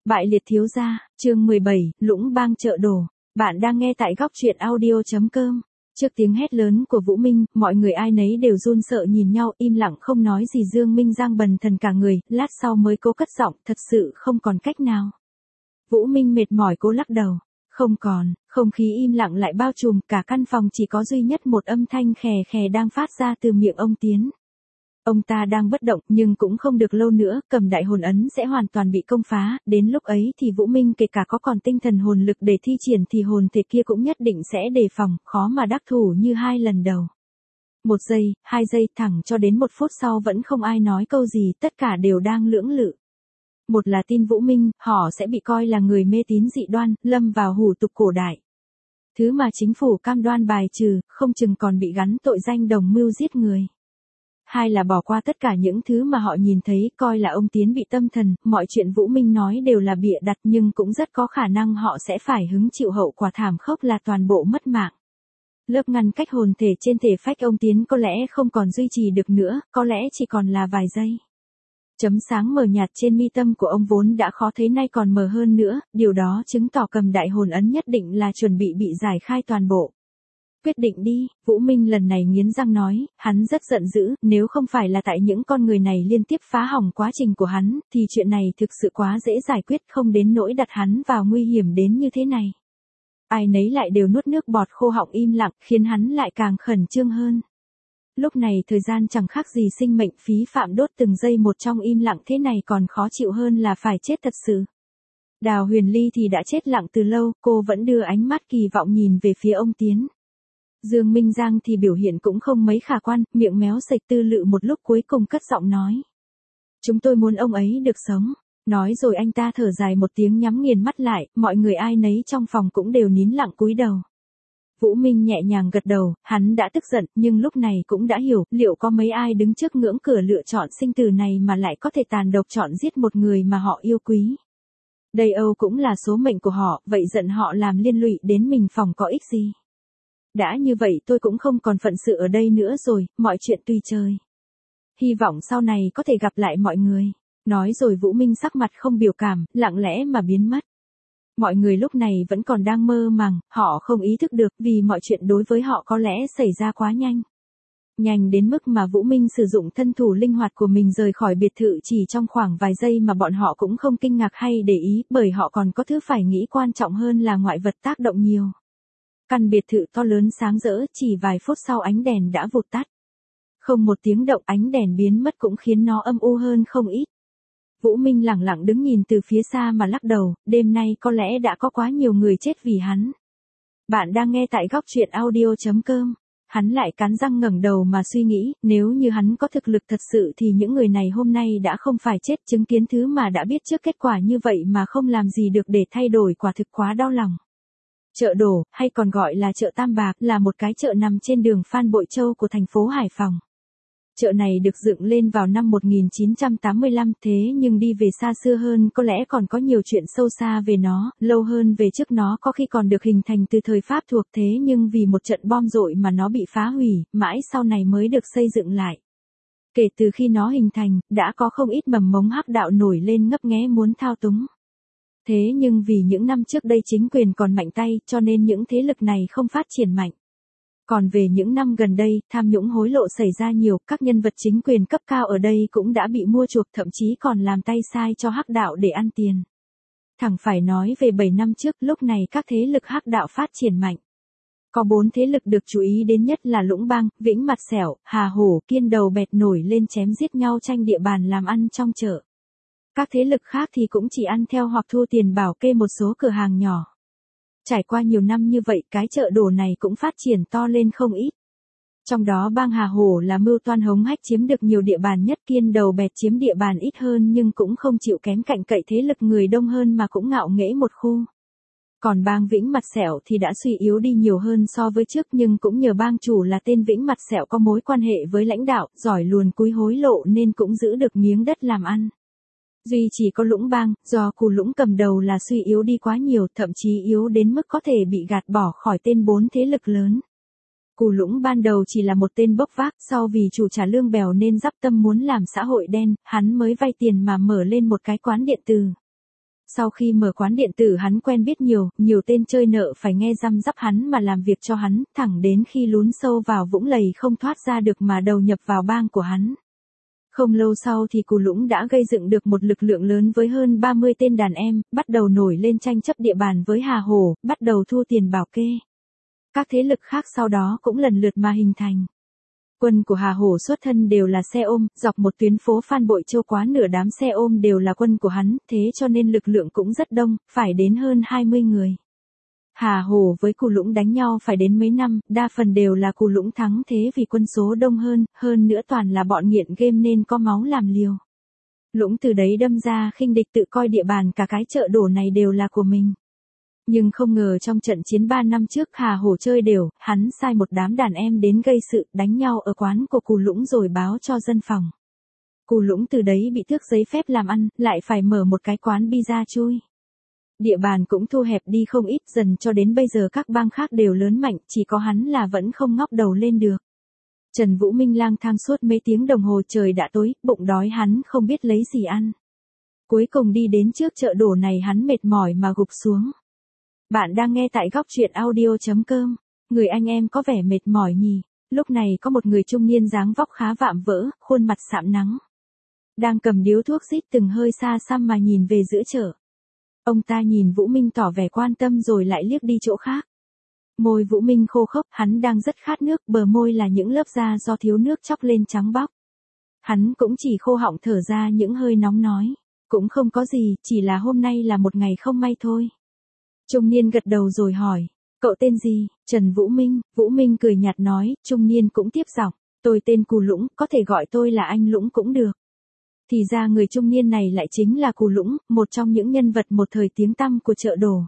Bại liệt thiếu gia, chương 17, Lũng Bang chợ đồ. Bạn đang nghe tại góc truyện audio.com. Trước tiếng hét lớn của Vũ Minh, mọi người ai nấy đều run sợ nhìn nhau, im lặng không nói gì. Dương Minh Giang bần thần cả người, lát sau mới cố cất giọng, thật sự không còn cách nào. Vũ Minh mệt mỏi cố lắc đầu. Không còn, không khí im lặng lại bao trùm, cả căn phòng chỉ có duy nhất một âm thanh khè khè đang phát ra từ miệng ông Tiến. Ông ta đang bất động, nhưng cũng không được lâu nữa, cầm đại hồn ấn sẽ hoàn toàn bị công phá, đến lúc ấy thì Vũ Minh kể cả có còn tinh thần hồn lực để thi triển thì hồn thể kia cũng nhất định sẽ đề phòng, khó mà đắc thủ như hai lần đầu. 1 giây, 2 giây, thẳng cho đến 1 phút sau vẫn không ai nói câu gì, tất cả đều đang lưỡng lự. Một là tin Vũ Minh, họ sẽ bị coi là người mê tín dị đoan, lâm vào hủ tục cổ đại. Thứ mà chính phủ cam đoan bài trừ, không chừng còn bị gắn tội danh đồng mưu giết người. Hai là bỏ qua tất cả những thứ mà họ nhìn thấy, coi là ông Tiến bị tâm thần, mọi chuyện Vũ Minh nói đều là bịa đặt nhưng cũng rất có khả năng họ sẽ phải hứng chịu hậu quả thảm khốc là toàn bộ mất mạng. Lớp ngăn cách hồn thể trên thể phách ông Tiến có lẽ không còn duy trì được nữa, có lẽ chỉ còn là vài giây. Chấm sáng mờ nhạt trên mi tâm của ông vốn đã khó thấy nay còn mờ hơn nữa, điều đó chứng tỏ cầm đại hồn ấn nhất định là chuẩn bị giải khai toàn bộ. Quyết định đi, Vũ Minh lần này nghiến răng nói, hắn rất giận dữ, nếu không phải là tại những con người này liên tiếp phá hỏng quá trình của hắn, thì chuyện này thực sự quá dễ giải quyết, không đến nỗi đặt hắn vào nguy hiểm đến như thế này. Ai nấy lại đều nuốt nước bọt khô họng im lặng, khiến hắn lại càng khẩn trương hơn. Lúc này thời gian chẳng khác gì sinh mệnh phí phạm đốt từng giây một trong im lặng thế này còn khó chịu hơn là phải chết thật sự. Đào Huyền Ly thì đã chết lặng từ lâu, cô vẫn đưa ánh mắt kỳ vọng nhìn về phía ông Tiến. Dương Minh Giang thì biểu hiện cũng không mấy khả quan, miệng méo sạch tư lự một lúc cuối cùng cất giọng nói. Chúng tôi muốn ông ấy được sống. Nói rồi anh ta thở dài một tiếng nhắm nghiền mắt lại, mọi người ai nấy trong phòng cũng đều nín lặng cúi đầu. Vũ Minh nhẹ nhàng gật đầu, hắn đã tức giận, nhưng lúc này cũng đã hiểu, liệu có mấy ai đứng trước ngưỡng cửa lựa chọn sinh tử này mà lại có thể tàn độc chọn giết một người mà họ yêu quý. Đây Âu cũng là số mệnh của họ, vậy giận họ làm liên lụy đến mình phòng có ích gì. Đã như vậy tôi cũng không còn phận sự ở đây nữa rồi, mọi chuyện tùy trời. Hy vọng sau này có thể gặp lại mọi người. Nói rồi Vũ Minh sắc mặt không biểu cảm, lặng lẽ mà biến mất. Mọi người lúc này vẫn còn đang mơ màng, họ không ý thức được vì mọi chuyện đối với họ có lẽ xảy ra quá nhanh. Nhanh đến mức mà Vũ Minh sử dụng thân thủ linh hoạt của mình rời khỏi biệt thự chỉ trong khoảng vài giây mà bọn họ cũng không kinh ngạc hay để ý, bởi họ còn có thứ phải nghĩ quan trọng hơn là ngoại vật tác động nhiều. Căn biệt thự to lớn sáng rỡ, chỉ vài phút sau ánh đèn đã vụt tắt. Không một tiếng động ánh đèn biến mất cũng khiến nó âm u hơn không ít. Vũ Minh lẳng lặng đứng nhìn từ phía xa mà lắc đầu, đêm nay có lẽ đã có quá nhiều người chết vì hắn. Bạn đang nghe tại góc truyện audio.com. Hắn lại cắn răng ngẩng đầu mà suy nghĩ, nếu như hắn có thực lực thật sự thì những người này hôm nay đã không phải chết, chứng kiến thứ mà đã biết trước kết quả như vậy mà không làm gì được để thay đổi quả thực quá đau lòng. Chợ Đồ, hay còn gọi là chợ Tam Bạc, là một cái chợ nằm trên đường Phan Bội Châu của thành phố Hải Phòng. Chợ này được dựng lên vào năm 1985, thế nhưng đi về xa xưa hơn có lẽ còn có nhiều chuyện sâu xa về nó, lâu hơn về trước nó có khi còn được hình thành từ thời Pháp thuộc, thế nhưng vì một trận bom dội mà nó bị phá hủy, mãi sau này mới được xây dựng lại. Kể từ khi nó hình thành, đã có không ít mầm mống hắc đạo nổi lên ngấp nghé muốn thao túng. Thế nhưng vì những năm trước đây chính quyền còn mạnh tay, cho nên những thế lực này không phát triển mạnh. Còn về những năm gần đây, tham nhũng hối lộ xảy ra nhiều, các nhân vật chính quyền cấp cao ở đây cũng đã bị mua chuộc, thậm chí còn làm tay sai cho hắc đạo để ăn tiền. Thẳng phải nói về 7 năm trước, lúc này các thế lực hắc đạo phát triển mạnh. Có 4 thế lực được chú ý đến nhất là Lũng Bang, Vĩnh Mặt Xẻo, Hà Hổ, Kiên Đầu Bẹt nổi lên chém giết nhau tranh địa bàn làm ăn trong chợ. Các thế lực khác thì cũng chỉ ăn theo hoặc thu tiền bảo kê một số cửa hàng nhỏ. Trải qua nhiều năm như vậy, cái chợ đồ này cũng phát triển to lên không ít. Trong đó bang Hà Hổ là mưu toan hống hách chiếm được nhiều địa bàn nhất, Kiên Đầu Bẹt chiếm địa bàn ít hơn nhưng cũng không chịu kém cạnh cậy thế lực người đông hơn mà cũng ngạo nghễ một khu. Còn bang Vĩnh Mặt Xẻo thì đã suy yếu đi nhiều hơn so với trước, nhưng cũng nhờ bang chủ là tên Vĩnh Mặt Xẻo có mối quan hệ với lãnh đạo, giỏi luồn cúi hối lộ nên cũng giữ được miếng đất làm ăn. Duy chỉ có Lũng Bang, do Cù Lũng cầm đầu là suy yếu đi quá nhiều, thậm chí yếu đến mức có thể bị gạt bỏ khỏi tên 4 thế lực lớn. Cù Lũng ban đầu chỉ là một tên bốc vác, sau vì chủ trả lương bèo nên dắp tâm muốn làm xã hội đen, hắn mới vay tiền mà mở lên một cái quán điện tử. Sau khi mở quán điện tử hắn quen biết nhiều tên chơi nợ phải nghe răm rắp hắn mà làm việc cho hắn, thẳng đến khi lún sâu vào vũng lầy không thoát ra được mà đầu nhập vào bang của hắn. Không lâu sau thì Cù Lũng đã gây dựng được một lực lượng lớn với hơn 30 tên đàn em, bắt đầu nổi lên tranh chấp địa bàn với Hà Hổ, bắt đầu thu tiền bảo kê. Các thế lực khác sau đó cũng lần lượt mà hình thành. Quân của Hà Hổ xuất thân đều là xe ôm, dọc một tuyến phố Phan Bội Châu quá nửa đám xe ôm đều là quân của hắn, thế cho nên lực lượng cũng rất đông, phải đến hơn 20 người. Hà Hổ với Cù Lũng đánh nhau phải đến mấy năm, đa phần đều là Cù Lũng thắng thế vì quân số đông hơn nữa toàn là bọn nghiện game nên có máu làm liều. Lũng từ đấy đâm ra khinh địch tự coi địa bàn cả cái chợ đổ này đều là của mình. Nhưng không ngờ trong trận chiến 3 năm trước Hà Hổ chơi đều, hắn sai một đám đàn em đến gây sự, đánh nhau ở quán của Cù Lũng rồi báo cho dân phòng. Cù Lũng từ đấy bị tước giấy phép làm ăn, lại phải mở một cái quán pizza chui. Địa bàn cũng thu hẹp đi không ít, dần cho đến bây giờ các bang khác đều lớn mạnh, chỉ có hắn là vẫn không ngóc đầu lên được. Trần Vũ Minh lang thang suốt mấy tiếng đồng hồ, trời đã tối, bụng đói hắn không biết lấy gì ăn. Cuối cùng đi đến trước chợ đổ này hắn mệt mỏi mà gục xuống. Bạn đang nghe tại góc truyện audio.com. Người anh em có vẻ mệt mỏi nhỉ. Lúc này có một người trung niên dáng vóc khá vạm vỡ, khuôn mặt sạm nắng. Đang cầm điếu thuốc rít từng hơi xa xăm mà nhìn về giữa chợ. Ông ta nhìn Vũ Minh tỏ vẻ quan tâm rồi lại liếc đi chỗ khác. Môi Vũ Minh khô khốc, hắn đang rất khát nước, bờ môi là những lớp da do thiếu nước chóc lên trắng bóc. Hắn cũng chỉ khô họng thở ra những hơi nóng nói. Cũng không có gì, chỉ là hôm nay là một ngày không may thôi. Trung niên gật đầu rồi hỏi, cậu tên gì? Trần Vũ Minh. Vũ Minh cười nhạt nói, trung niên cũng tiếp giọng, tôi tên Cù Lũng, có thể gọi tôi là anh Lũng cũng được. Thì ra người trung niên này lại chính là Cù Lũng, một trong những nhân vật một thời tiếng tăm của chợ đổ.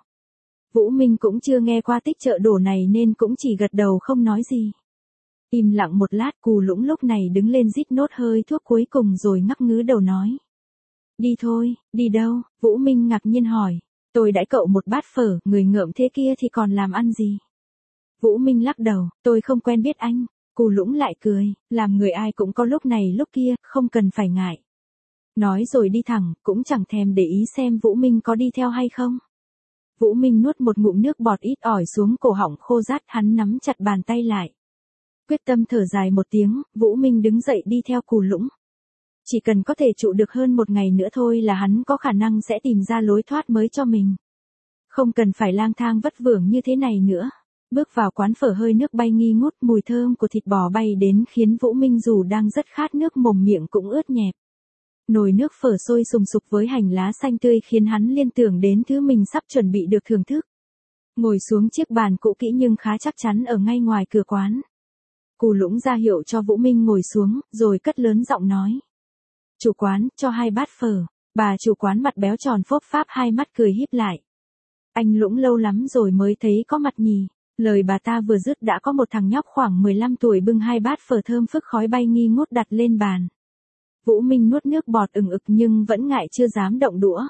Vũ Minh cũng chưa nghe qua tích chợ đổ này nên cũng chỉ gật đầu không nói gì. Im lặng một lát, Cù Lũng lúc này đứng lên rít nốt hơi thuốc cuối cùng rồi ngắc ngứ đầu nói. Đi thôi. Đi đâu? Vũ Minh ngạc nhiên hỏi. Tôi đãi cậu một bát phở, người ngợm thế kia thì còn làm ăn gì? Vũ Minh lắc đầu, tôi không quen biết anh. Cù Lũng lại cười, làm người ai cũng có lúc này lúc kia, không cần phải ngại. Nói rồi đi thẳng, cũng chẳng thèm để ý xem Vũ Minh có đi theo hay không. Vũ Minh nuốt một ngụm nước bọt ít ỏi xuống cổ họng khô rát, hắn nắm chặt bàn tay lại. Quyết tâm thở dài một tiếng, Vũ Minh đứng dậy đi theo Cù Lũng. Chỉ cần có thể trụ được hơn một ngày nữa thôi là hắn có khả năng sẽ tìm ra lối thoát mới cho mình. Không cần phải lang thang vất vưởng như thế này nữa. Bước vào quán phở hơi nước bay nghi ngút, mùi thơm của thịt bò bay đến khiến Vũ Minh dù đang rất khát nước mồm miệng cũng ướt nhẹp. Nồi nước phở sôi sùng sục với hành lá xanh tươi khiến hắn liên tưởng đến thứ mình sắp chuẩn bị được thưởng thức. Ngồi xuống chiếc bàn cũ kỹ nhưng khá chắc chắn ở ngay ngoài cửa quán. Cù Lũng ra hiệu cho Vũ Minh ngồi xuống, rồi cất lớn giọng nói. Chủ quán, cho 2 bát phở. Bà chủ quán mặt béo tròn phốp pháp, hai mắt cười híp lại. Anh Lũng lâu lắm rồi mới thấy có mặt nhỉ. Lời bà ta vừa dứt đã có một thằng nhóc khoảng 15 tuổi bưng 2 bát phở thơm phức khói bay nghi ngút đặt lên bàn. Vũ Minh nuốt nước bọt ừng ực nhưng vẫn ngại chưa dám động đũa.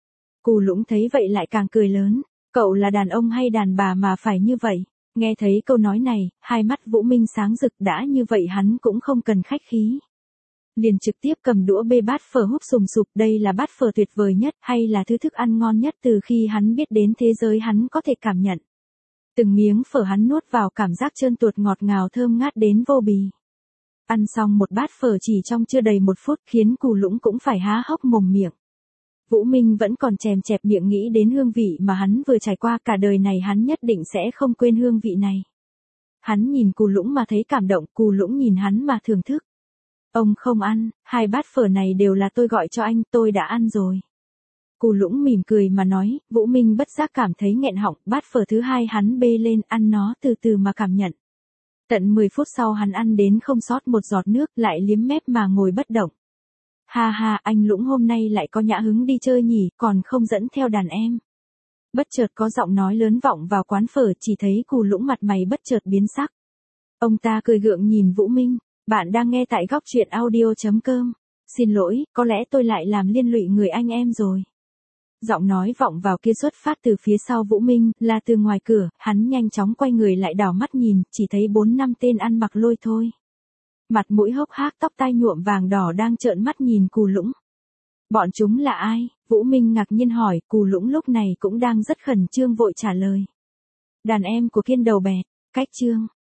Cù Lũng thấy vậy lại càng cười lớn. Cậu là đàn ông hay đàn bà mà phải như vậy? Nghe thấy câu nói này, hai mắt Vũ Minh sáng rực, đã như vậy hắn cũng không cần khách khí. Liền trực tiếp cầm đũa bê bát phở húp sùng sục, đây là bát phở tuyệt vời nhất hay là thứ thức ăn ngon nhất từ khi hắn biết đến thế giới hắn có thể cảm nhận. Từng miếng phở hắn nuốt vào cảm giác trơn tuột ngọt ngào thơm ngát đến vô bì. Ăn xong một bát phở chỉ trong chưa đầy 1 phút khiến Cù Lũng cũng phải há hốc mồm miệng. Vũ Minh vẫn còn chèm chẹp miệng nghĩ đến hương vị mà hắn vừa trải qua, cả đời này hắn nhất định sẽ không quên hương vị này. Hắn nhìn Cù Lũng mà thấy cảm động, Cù Lũng nhìn hắn mà thưởng thức. Ông không ăn, 2 bát phở này đều là tôi gọi cho anh, tôi đã ăn rồi. Cù Lũng mỉm cười mà nói, Vũ Minh bất giác cảm thấy nghẹn họng, bát phở thứ 2 hắn bê lên ăn nó từ từ mà cảm nhận. Tận 10 phút sau hắn ăn đến không sót một giọt nước, lại liếm mép mà ngồi bất động. Ha ha, anh Lũng hôm nay lại có nhã hứng đi chơi nhỉ, còn không dẫn theo đàn em. Bất chợt có giọng nói lớn vọng vào quán phở, chỉ thấy Cù Lũng mặt mày bất chợt biến sắc. Ông ta cười gượng nhìn Vũ Minh, bạn đang nghe tại góc truyện audio.com. Xin lỗi, có lẽ tôi lại làm liên lụy người anh em rồi. Giọng nói vọng vào kia xuất phát từ phía sau Vũ Minh, là từ ngoài cửa, hắn nhanh chóng quay người lại đảo mắt nhìn, chỉ thấy 4-5 tên ăn mặc lôi thôi. Mặt mũi hốc hác, tóc tai nhuộm vàng đỏ đang trợn mắt nhìn Cù Lũng. Bọn chúng là ai? Vũ Minh ngạc nhiên hỏi, Cù Lũng lúc này cũng đang rất khẩn trương vội trả lời. Đàn em của Kiên đầu bè, cách Trương.